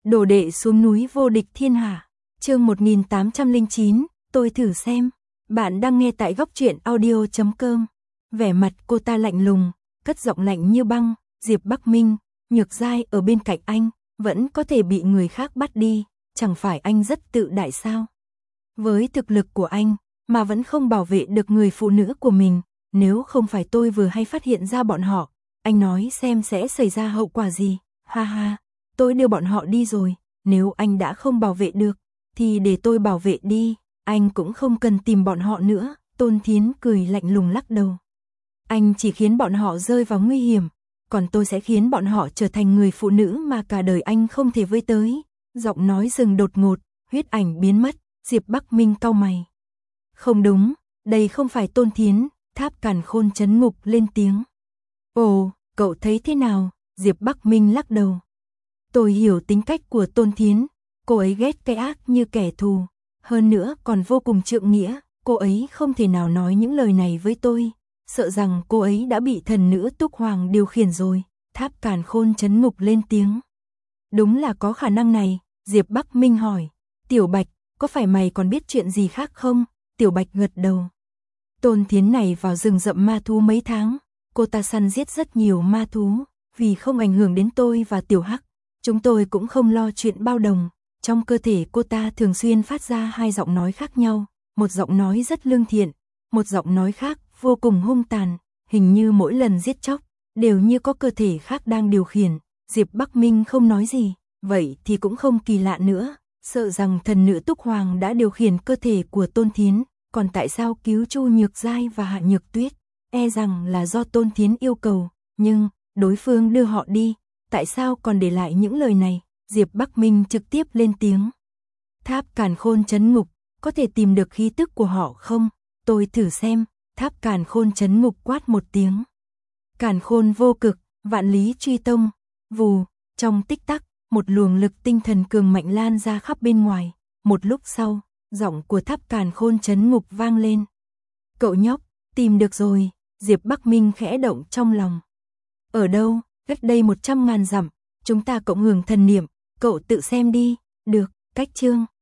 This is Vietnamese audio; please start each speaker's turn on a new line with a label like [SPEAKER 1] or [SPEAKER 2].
[SPEAKER 1] Đồ đệ xuống núi vô địch thiên hạ. Chương 1809, tôi thử xem. Bạn đang nghe tại góc truyện audio.com. Vẻ mặt cô ta lạnh lùng, cất giọng lạnh như băng. Diệp Bắc Minh, Nhược Giai ở bên cạnh anh, vẫn có thể bị người khác bắt đi, chẳng phải anh rất tự đại sao? Với thực lực của anh, mà vẫn không bảo vệ được người phụ nữ của mình, nếu không phải tôi vừa hay phát hiện ra bọn họ, anh nói xem sẽ xảy ra hậu quả gì? Ha ha, tôi đưa bọn họ đi rồi, nếu anh đã không bảo vệ được, thì để tôi bảo vệ đi, anh cũng không cần tìm bọn họ nữa. Tôn Thiến cười lạnh lùng lắc đầu. Anh chỉ khiến bọn họ rơi vào nguy hiểm, còn tôi sẽ khiến bọn họ trở thành người phụ nữ mà cả đời anh không thể với tới. Giọng nói dừng đột ngột, huyết ảnh biến mất, Diệp Bắc Minh cau mày. Không đúng, đây không phải Tôn Thiến. Tháp Càn Khôn trấn ngục lên tiếng. Ồ, cậu thấy thế nào? Diệp Bắc Minh lắc đầu. Tôi hiểu tính cách của Tôn Thiến, cô ấy ghét cái ác như kẻ thù, hơn nữa còn vô cùng trượng nghĩa, cô ấy không thể nào nói những lời này với tôi, sợ rằng cô ấy đã bị thần nữ Túc Hoàng điều khiển rồi. Tháp Càn Khôn trấn ngục lên tiếng. Đúng là có khả năng này, Diệp Bắc Minh hỏi. Tiểu Bạch, có phải mày còn biết chuyện gì khác không? Tiểu Bạch gật đầu. Tôn Thiến này vào rừng rậm ma thú mấy tháng, cô ta săn giết rất nhiều ma thú, vì không ảnh hưởng đến tôi và Tiểu Hắc, chúng tôi cũng không lo chuyện bao đồng. Trong cơ thể cô ta thường xuyên phát ra hai giọng nói khác nhau, một giọng nói rất lương thiện, một giọng nói khác vô cùng hung tàn, hình như mỗi lần giết chóc, đều như có cơ thể khác đang điều khiển. Diệp Bắc Minh không nói gì, vậy thì cũng không kỳ lạ nữa, sợ rằng thần nữ Túc Hoàng đã điều khiển cơ thể của Tôn Thiến. Còn tại sao cứu Chu Nhược Giai và Hạ Nhược Tuyết? E rằng là do Tôn Thiến yêu cầu, nhưng đối phương đưa họ đi, tại sao còn để lại những lời này? Diệp Bắc Minh trực tiếp lên tiếng. Tháp Càn Khôn trấn ngục, có thể tìm được khí tức của họ không? Tôi thử xem. Tháp Càn Khôn trấn ngục quát một tiếng. Càn Khôn vô cực, vạn lý truy tông. Vù, trong tích tắc, một luồng lực tinh thần cường mạnh lan ra khắp bên ngoài. Một lúc sau, giọng của Tháp Càn Khôn trấn ngục vang lên. Cậu nhóc, tìm được rồi. Diệp Bắc Minh khẽ động trong lòng. Ở đâu? Cách đây 100.000 dặm, chúng ta cộng hưởng thần niệm, cậu tự xem đi. Được, cách chương.